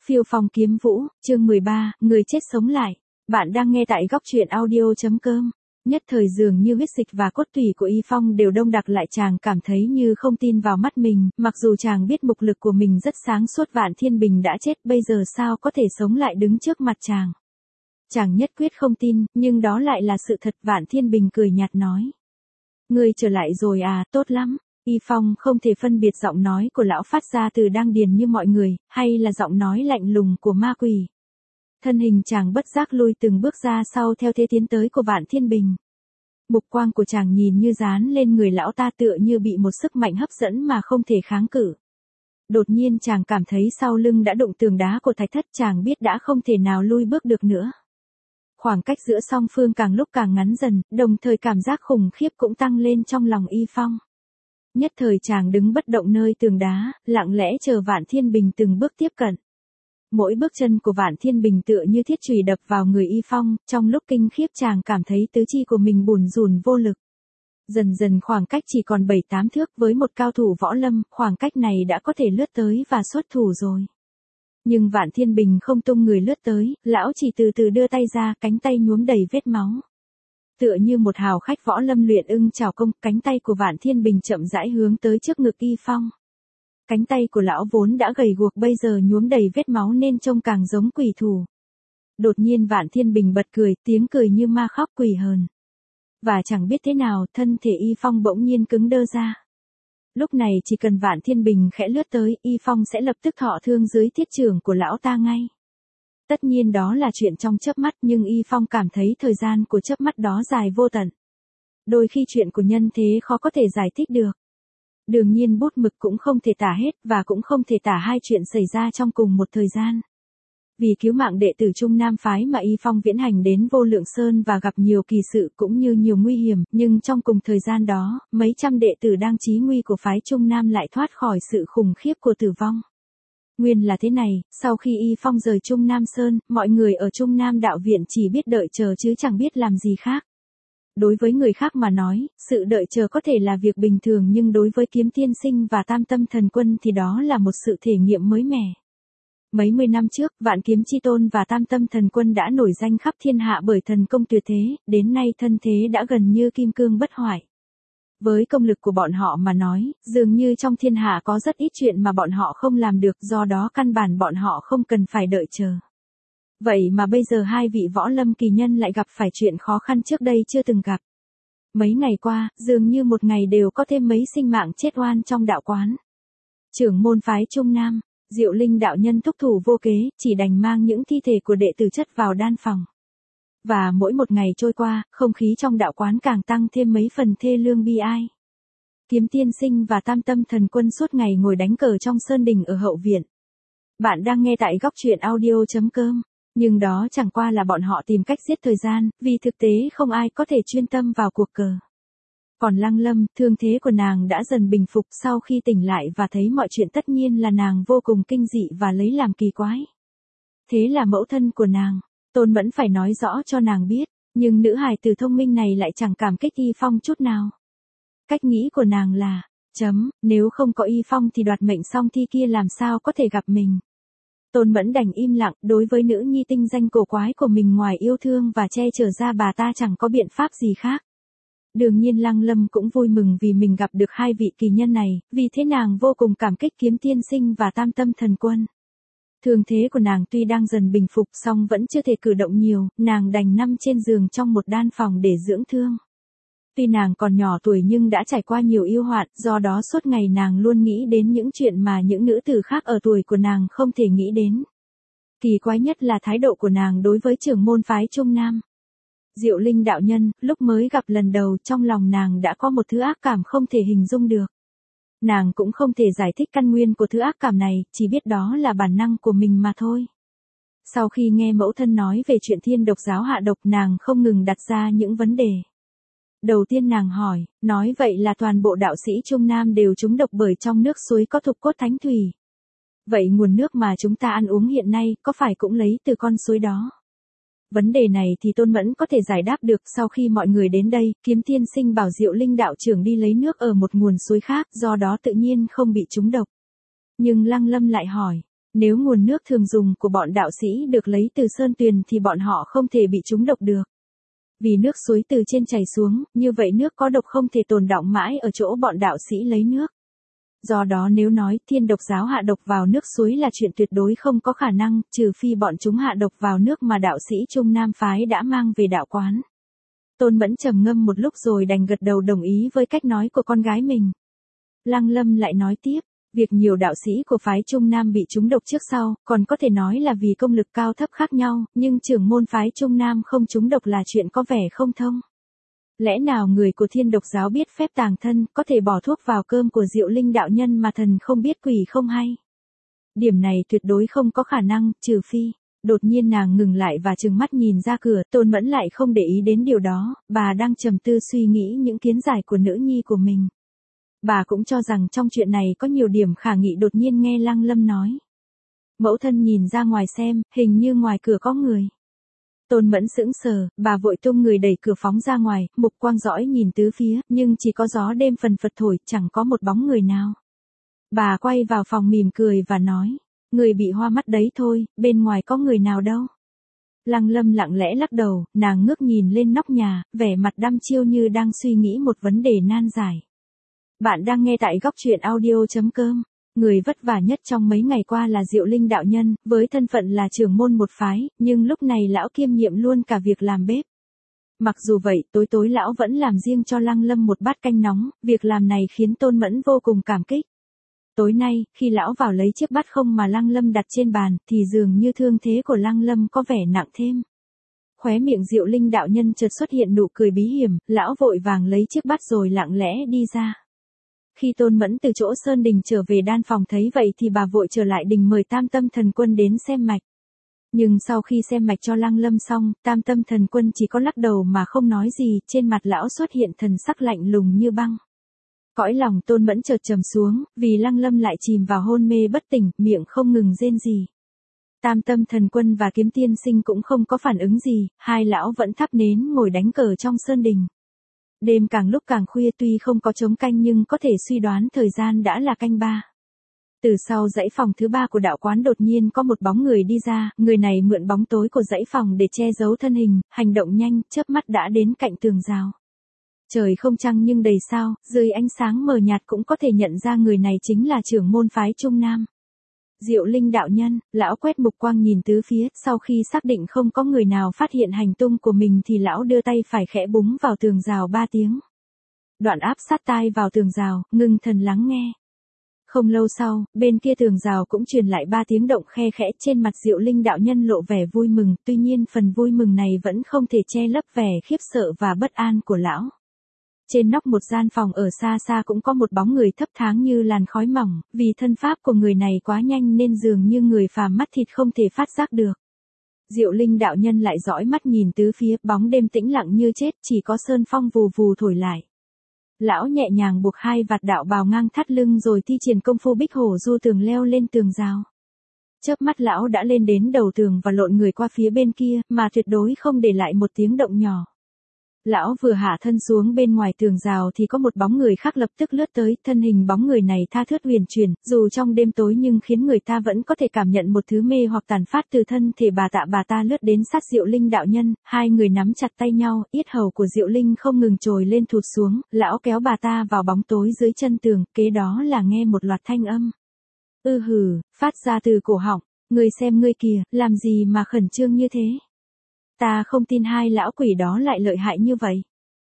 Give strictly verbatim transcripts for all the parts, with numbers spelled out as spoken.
Phiêu phong kiếm vũ, chương mười ba, người chết sống lại. Bạn đang nghe tại góc truyện audio.com. Nhất thời dường như huyết dịch và cốt tủy của Y Phong đều đông đặc lại, chàng cảm thấy như không tin vào mắt mình, mặc dù chàng biết mục lực của mình rất sáng suốt. Vạn Thiên Bình đã chết, bây giờ sao có thể sống lại đứng trước mặt chàng. Chàng nhất quyết không tin, nhưng đó lại là sự thật. Vạn Thiên Bình cười nhạt nói. Ngươi trở lại rồi à, tốt lắm. Y Phong không thể phân biệt giọng nói của lão phát ra từ đan điền như mọi người, hay là giọng nói lạnh lùng của ma quỷ. Thân hình chàng bất giác lui từng bước ra sau theo thế tiến tới của Vạn Thiên Bình. Mục quang của chàng nhìn như dán lên người lão ta, tựa như bị một sức mạnh hấp dẫn mà không thể kháng cự. Đột nhiên chàng cảm thấy sau lưng đã đụng tường đá của thạch thất, chàng biết đã không thể nào lui bước được nữa. Khoảng cách giữa song phương càng lúc càng ngắn dần, đồng thời cảm giác khủng khiếp cũng tăng lên trong lòng Y Phong. Nhất thời chàng đứng bất động nơi tường đá, lặng lẽ chờ Vạn Thiên Bình từng bước tiếp cận. Mỗi bước chân của Vạn Thiên Bình tựa như thiết chùy đập vào người Y Phong, trong lúc kinh khiếp chàng cảm thấy tứ chi của mình bủn rủn vô lực. Dần dần khoảng cách chỉ còn bảy tám thước, với một cao thủ võ lâm, khoảng cách này đã có thể lướt tới và xuất thủ rồi. Nhưng Vạn Thiên Bình không tung người lướt tới, lão chỉ từ từ đưa tay ra, cánh tay nhuốm đầy vết máu. Tựa như một hào khách võ lâm luyện ưng chào công, cánh tay của Vạn Thiên Bình chậm rãi hướng tới trước ngực Y Phong. Cánh tay của lão vốn đã gầy guộc, bây giờ nhuốm đầy vết máu nên trông càng giống quỷ thủ. Đột nhiên Vạn Thiên Bình bật cười, tiếng cười như ma khóc quỷ hờn. Và chẳng biết thế nào, thân thể Y Phong bỗng nhiên cứng đơ ra. Lúc này chỉ cần Vạn Thiên Bình khẽ lướt tới, Y Phong sẽ lập tức thọ thương dưới thiết chưởng của lão ta ngay. Tất nhiên đó là chuyện trong chớp mắt, nhưng Y Phong cảm thấy thời gian của chớp mắt đó dài vô tận. Đôi khi chuyện của nhân thế khó có thể giải thích được. Đương nhiên bút mực cũng không thể tả hết, và cũng không thể tả hai chuyện xảy ra trong cùng một thời gian. Vì cứu mạng đệ tử Trung Nam phái mà Y Phong viễn hành đến Vô Lượng Sơn và gặp nhiều kỳ sự cũng như nhiều nguy hiểm, nhưng trong cùng thời gian đó, mấy trăm đệ tử đang chí nguy của phái Trung Nam lại thoát khỏi sự khủng khiếp của tử vong. Nguyên là thế này, sau khi Y Phong rời Trung Nam Sơn, mọi người ở Trung Nam đạo viện chỉ biết đợi chờ chứ chẳng biết làm gì khác. Đối với người khác mà nói, sự đợi chờ có thể là việc bình thường, nhưng đối với Kiếm Tiên Sinh và Tam Tâm Thần Quân thì đó là một sự thể nghiệm mới mẻ. Mấy mươi năm trước, Vạn Kiếm Chi Tôn và Tam Tâm Thần Quân đã nổi danh khắp thiên hạ bởi thần công tuyệt thế, đến nay thân thế đã gần như kim cương bất hoại. Với công lực của bọn họ mà nói, dường như trong thiên hạ có rất ít chuyện mà bọn họ không làm được, do đó căn bản bọn họ không cần phải đợi chờ. Vậy mà bây giờ hai vị võ lâm kỳ nhân lại gặp phải chuyện khó khăn trước đây chưa từng gặp. Mấy ngày qua, dường như một ngày đều có thêm mấy sinh mạng chết oan trong đạo quán. Trưởng môn phái Trung Nam, Diệu Linh đạo nhân thúc thủ vô kế, chỉ đành mang những thi thể của đệ tử chất vào đan phòng. Và mỗi một ngày trôi qua, không khí trong đạo quán càng tăng thêm mấy phần thê lương bi ai. Kiếm Tiên Sinh và Tam Tâm Thần Quân suốt ngày ngồi đánh cờ trong sơn đình ở hậu viện. Bạn đang nghe tại góc truyện audio.com. Nhưng đó chẳng qua là bọn họ tìm cách giết thời gian, vì thực tế không ai có thể chuyên tâm vào cuộc cờ. Còn Lăng Lâm, thương thế của nàng đã dần bình phục, sau khi tỉnh lại và thấy mọi chuyện tất nhiên là nàng vô cùng kinh dị và lấy làm kỳ quái. Thế là mẫu thân của nàng, Tôn Mẫn phải nói rõ cho nàng biết, nhưng nữ hài tử thông minh này lại chẳng cảm kích Y Phong chút nào. Cách nghĩ của nàng là, chấm, nếu không có Y Phong thì đoạt mệnh song thi kia làm sao có thể gặp mình. Tôn Mẫn đành im lặng, đối với nữ nhi tinh danh cổ quái của mình ngoài yêu thương và che chở ra bà ta chẳng có biện pháp gì khác. Đương nhiên Lăng Lâm cũng vui mừng vì mình gặp được hai vị kỳ nhân này, vì thế nàng vô cùng cảm kích Kiếm Tiên Sinh và Tam Tâm Thần Quân. Thương thế của nàng tuy đang dần bình phục song vẫn chưa thể cử động nhiều, nàng đành nằm trên giường trong một đan phòng để dưỡng thương. Tuy nàng còn nhỏ tuổi nhưng đã trải qua nhiều yêu hoạn, do đó suốt ngày nàng luôn nghĩ đến những chuyện mà những nữ tử khác ở tuổi của nàng không thể nghĩ đến. Kỳ quái nhất là thái độ của nàng đối với trưởng môn phái Trung Nam. Diệu Linh đạo nhân, lúc mới gặp lần đầu, trong lòng nàng đã có một thứ ác cảm không thể hình dung được. Nàng cũng không thể giải thích căn nguyên của thứ ác cảm này, chỉ biết đó là bản năng của mình mà thôi. Sau khi nghe mẫu thân nói về chuyện thiên độc giáo hạ độc, nàng không ngừng đặt ra những vấn đề. Đầu tiên nàng hỏi, nói vậy là toàn bộ đạo sĩ Trung Nam đều trúng độc bởi trong nước suối có thục cốt thánh thủy. Vậy nguồn nước mà chúng ta ăn uống hiện nay có phải cũng lấy từ con suối đó? Vấn đề này thì Tôn Mẫn có thể giải đáp được. Sau khi mọi người đến đây, Kiếm Tiên Sinh bảo Diệu Linh đạo trưởng đi lấy nước ở một nguồn suối khác, do đó tự nhiên không bị trúng độc. Nhưng Lăng Lâm lại hỏi, Nếu nguồn nước thường dùng của bọn đạo sĩ được lấy từ sơn tuyền thì bọn họ không thể bị trúng độc được. Vì nước suối từ trên chảy xuống, như vậy nước có độc không thể tồn đọng mãi ở chỗ bọn đạo sĩ lấy nước. Do đó nếu nói Thiên Độc giáo hạ độc vào nước suối là chuyện tuyệt đối không có khả năng, trừ phi bọn chúng hạ độc vào nước mà đạo sĩ Trung Nam phái đã mang về đạo quán. Tôn Mẫn trầm ngâm một lúc rồi đành gật đầu đồng ý với cách nói của con gái mình. Lăng Lâm lại nói tiếp, việc nhiều đạo sĩ của phái Trung Nam bị trúng độc trước sau, còn có thể nói là vì công lực cao thấp khác nhau, nhưng trưởng môn phái Trung Nam không trúng độc là chuyện có vẻ không thông. Lẽ nào người của Thiên Độc giáo biết phép tàng thân, có thể bỏ thuốc vào cơm của Diệu Linh đạo nhân mà thần không biết quỷ không hay? Điểm này tuyệt đối không có khả năng, trừ phi. Đột nhiên nàng ngừng lại và trừng mắt nhìn ra cửa, Tôn Mẫn lại không để ý đến điều đó, bà đang trầm tư suy nghĩ những kiến giải của nữ nhi của mình. Bà cũng cho rằng trong chuyện này có nhiều điểm khả nghị, đột nhiên nghe Lăng Lâm nói. Mẫu thân nhìn ra ngoài xem, hình như ngoài cửa có người. Tôn Mẫn sững sờ, bà vội tung người đẩy cửa phóng ra ngoài, mục quang dõi nhìn tứ phía, nhưng chỉ có gió đêm phần phật thổi, chẳng có một bóng người nào. Bà quay vào phòng mỉm cười và nói, người bị hoa mắt đấy thôi, bên ngoài có người nào đâu. Lăng Lâm lặng lẽ lắc đầu, nàng ngước nhìn lên nóc nhà, vẻ mặt đăm chiêu như đang suy nghĩ một vấn đề nan giải. Bạn đang nghe tại góc truyện audio chấm com. Người vất vả nhất trong mấy ngày qua là Diệu Linh đạo nhân, với thân phận là trưởng môn một phái, nhưng lúc này lão kiêm nhiệm luôn cả việc làm bếp. Mặc dù vậy, tối tối lão vẫn làm riêng cho Lăng Lâm một bát canh nóng, việc làm này khiến Tôn Mẫn vô cùng cảm kích. Tối nay, khi lão vào lấy chiếc bát không mà Lăng Lâm đặt trên bàn, thì dường như thương thế của Lăng Lâm có vẻ nặng thêm. Khóe miệng Diệu Linh đạo nhân chợt xuất hiện nụ cười bí hiểm, lão vội vàng lấy chiếc bát rồi lặng lẽ đi ra. Khi Tôn Mẫn từ chỗ Sơn Đình trở về đan phòng thấy vậy thì bà vội trở lại đình mời Tam Tâm Thần Quân đến xem mạch. Nhưng sau khi xem mạch cho Lăng Lâm xong, Tam Tâm Thần Quân chỉ có lắc đầu mà không nói gì, trên mặt lão xuất hiện thần sắc lạnh lùng như băng. Cõi lòng Tôn Mẫn chợt trầm xuống, vì Lăng Lâm lại chìm vào hôn mê bất tỉnh, miệng không ngừng rên rỉ. Tam Tâm Thần Quân và Kiếm Tiên Sinh cũng không có phản ứng gì, hai lão vẫn thắp nến ngồi đánh cờ trong Sơn Đình. Đêm càng lúc càng khuya, tuy không có trống canh nhưng có thể suy đoán thời gian đã là canh ba. Từ sau dãy phòng thứ ba của đạo quán đột nhiên có một bóng người đi ra, người này mượn bóng tối của dãy phòng để che giấu thân hình, hành động nhanh, chớp mắt đã đến cạnh tường rào. Trời không trăng nhưng đầy sao, dưới ánh sáng mờ nhạt cũng có thể nhận ra người này chính là trưởng môn phái Trung Nam. Diệu Linh đạo nhân, lão quét mục quang nhìn tứ phía, sau khi xác định không có người nào phát hiện hành tung của mình thì lão đưa tay phải khẽ búng vào tường rào ba tiếng. Đoạn áp sát tai vào tường rào, ngưng thần lắng nghe. Không lâu sau, bên kia tường rào cũng truyền lại ba tiếng động khe khẽ, trên mặt Diệu Linh đạo nhân lộ vẻ vui mừng, tuy nhiên phần vui mừng này vẫn không thể che lấp vẻ khiếp sợ và bất an của lão. Trên nóc một gian phòng ở xa xa cũng có một bóng người thấp thoáng như làn khói mỏng, vì thân pháp của người này quá nhanh nên dường như người phàm mắt thịt không thể phát giác được. Diệu Linh đạo nhân lại dõi mắt nhìn tứ phía, bóng đêm tĩnh lặng như chết, chỉ có sơn phong vù vù thổi lại. Lão nhẹ nhàng buộc hai vạt đạo bào ngang thắt lưng rồi thi triển công phu bích hổ du tường leo lên tường rào. Chớp mắt lão đã lên đến đầu tường và lộn người qua phía bên kia, mà tuyệt đối không để lại một tiếng động nhỏ. Lão vừa hạ thân xuống bên ngoài tường rào thì có một bóng người khác lập tức lướt tới, thân hình bóng người này tha thướt huyền chuyển, dù trong đêm tối nhưng khiến người ta vẫn có thể cảm nhận một thứ mê hoặc tàn phát từ thân thể bà tạ. Bà ta lướt đến sát Diệu Linh đạo nhân, hai người nắm chặt tay nhau, yết hầu của Diệu Linh không ngừng trồi lên thụt xuống, lão kéo bà ta vào bóng tối dưới chân tường, kế đó là nghe một loạt thanh âm. Ư hừ, phát ra từ cổ họng, người xem ngươi kìa, làm gì mà khẩn trương như thế? Ta không tin hai lão quỷ đó lại lợi hại như vậy.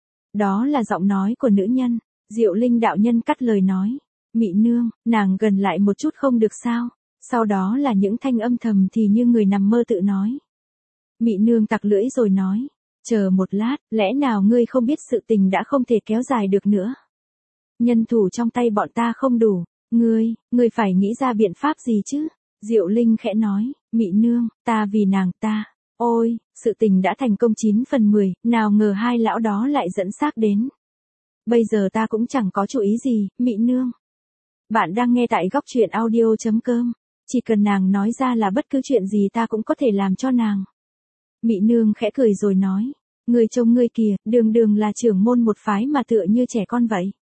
Đó là giọng nói của nữ nhân. Diệu Linh đạo nhân cắt lời nói. Mị nương, nàng gần lại một chút không được sao? Sau đó là những thanh âm thầm thì như người nằm mơ tự nói. Mị nương tặc lưỡi rồi nói. Chờ một lát, lẽ nào ngươi không biết sự tình đã không thể kéo dài được nữa? Nhân thủ trong tay bọn ta không đủ. Ngươi, ngươi phải nghĩ ra biện pháp gì chứ? Diệu Linh khẽ nói. Mị nương, ta vì nàng ta. Ôi, sự tình đã thành công chín phần mười, nào ngờ hai lão đó lại dẫn xác đến. Bây giờ ta cũng chẳng có chủ ý gì, Mị nương. Bạn đang nghe tại góc truyện audio chấm com. Chỉ cần nàng nói ra là bất cứ chuyện gì ta cũng có thể làm cho nàng. Mị nương khẽ cười rồi nói. Người trông ngươi kìa, đường đường là trưởng môn một phái mà tựa như trẻ con vậy.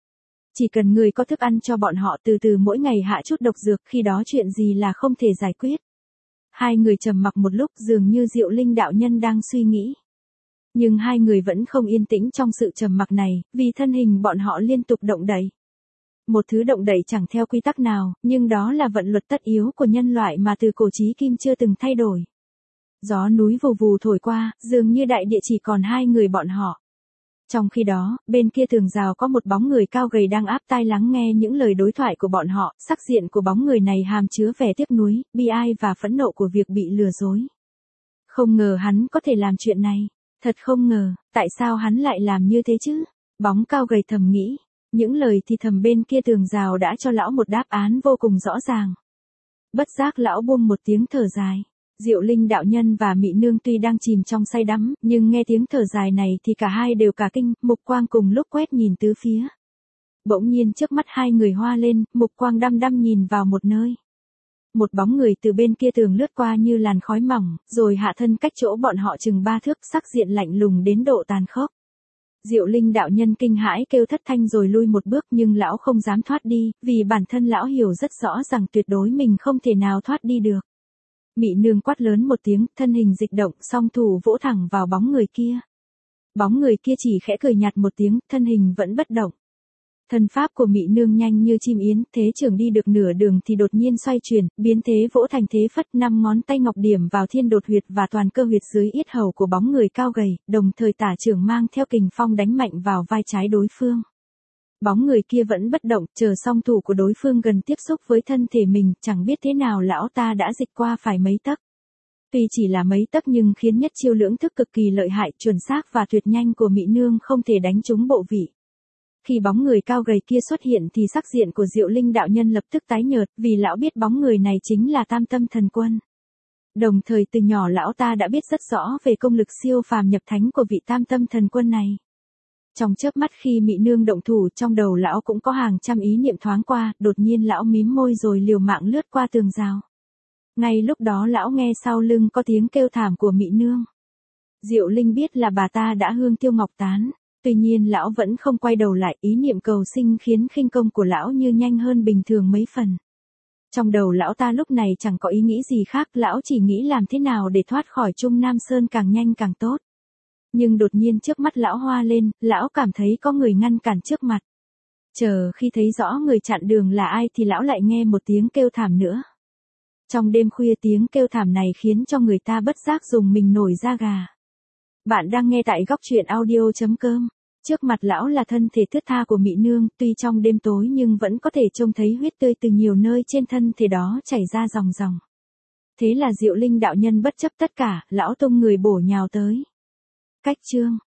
Chỉ cần người có thức ăn cho bọn họ từ từ mỗi ngày hạ chút độc dược, khi đó chuyện gì là không thể giải quyết. Hai người trầm mặc một lúc, dường như Diệu Linh đạo nhân đang suy nghĩ. Nhưng hai người vẫn không yên tĩnh trong sự trầm mặc này, vì thân hình bọn họ liên tục động đậy. Một thứ động đậy chẳng theo quy tắc nào, nhưng đó là vận luật tất yếu của nhân loại mà từ cổ chí kim chưa từng thay đổi. Gió núi vù vù thổi qua, dường như đại địa chỉ còn hai người bọn họ. Trong khi đó, bên kia tường rào có một bóng người cao gầy đang áp tai lắng nghe những lời đối thoại của bọn họ, sắc diện của bóng người này hàm chứa vẻ tiếc nuối, bi ai và phẫn nộ của việc bị lừa dối. Không ngờ hắn có thể làm chuyện này, thật không ngờ, tại sao hắn lại làm như thế chứ? Bóng cao gầy thầm nghĩ, những lời thì thầm bên kia tường rào đã cho lão một đáp án vô cùng rõ ràng. Bất giác lão buông một tiếng thở dài. Diệu Linh đạo nhân và Mị Nương tuy đang chìm trong say đắm, nhưng nghe tiếng thở dài này thì cả hai đều cả kinh, mục quang cùng lúc quét nhìn tứ phía. Bỗng nhiên trước mắt hai người hoa lên, mục quang đăm đăm nhìn vào một nơi. Một bóng người từ bên kia tường lướt qua như làn khói mỏng, rồi hạ thân cách chỗ bọn họ chừng ba thước, sắc diện lạnh lùng đến độ tàn khốc. Diệu Linh đạo nhân kinh hãi kêu thất thanh rồi lui một bước, nhưng lão không dám thoát đi, vì bản thân lão hiểu rất rõ rằng tuyệt đối mình không thể nào thoát đi được. Mị Nương quát lớn một tiếng, thân hình dịch động, song thủ vỗ thẳng vào bóng người kia. Bóng người kia chỉ khẽ cười nhạt một tiếng, thân hình vẫn bất động. Thân pháp của Mị Nương nhanh như chim yến, thế trưởng đi được nửa đường thì đột nhiên xoay chuyển, biến thế vỗ thành thế phất, năm ngón tay ngọc điểm vào thiên đột huyệt và toàn cơ huyệt dưới yết hầu của bóng người cao gầy, đồng thời tả trưởng mang theo kình phong đánh mạnh vào vai trái đối phương. Bóng người kia vẫn bất động, chờ song thủ của đối phương gần tiếp xúc với thân thể mình, chẳng biết thế nào lão ta đã dịch qua phải mấy tấc. Tuy chỉ là mấy tấc nhưng khiến nhất chiêu lưỡng thức cực kỳ lợi hại, chuẩn xác và tuyệt nhanh của Mị Nương không thể đánh trúng bộ vị. Khi bóng người cao gầy kia xuất hiện thì sắc diện của Diệu Linh đạo nhân lập tức tái nhợt, vì lão biết bóng người này chính là Tam Tâm Thần Quân. Đồng thời từ nhỏ lão ta đã biết rất rõ về công lực siêu phàm nhập thánh của vị Tam Tâm Thần Quân này. Trong chớp mắt khi Mị Nương động thủ, trong đầu lão cũng có hàng trăm ý niệm thoáng qua, đột nhiên lão mím môi rồi liều mạng lướt qua tường rào. Ngay lúc đó lão nghe sau lưng có tiếng kêu thảm của Mị Nương. Diệu Linh biết là bà ta đã hương tiêu ngọc tán, tuy nhiên lão vẫn không quay đầu lại, ý niệm cầu sinh khiến khinh công của lão như nhanh hơn bình thường mấy phần. Trong đầu lão ta lúc này chẳng có ý nghĩ gì khác, lão chỉ nghĩ làm thế nào để thoát khỏi Trung Nam Sơn càng nhanh càng tốt. Nhưng đột nhiên trước mắt lão hoa lên, lão cảm thấy có người ngăn cản trước mặt. Chờ khi thấy rõ người chặn đường là ai thì lão lại nghe một tiếng kêu thảm nữa. Trong đêm khuya tiếng kêu thảm này khiến cho người ta bất giác dùng mình nổi da gà. Bạn đang nghe tại góc truyện audio chấm com. Trước mặt lão là thân thể thướt tha của Mị Nương, tuy trong đêm tối nhưng vẫn có thể trông thấy huyết tươi từ nhiều nơi trên thân thể đó chảy ra ròng ròng. Thế là Diệu Linh đạo nhân bất chấp tất cả, lão tung người bổ nhào tới. Cách chương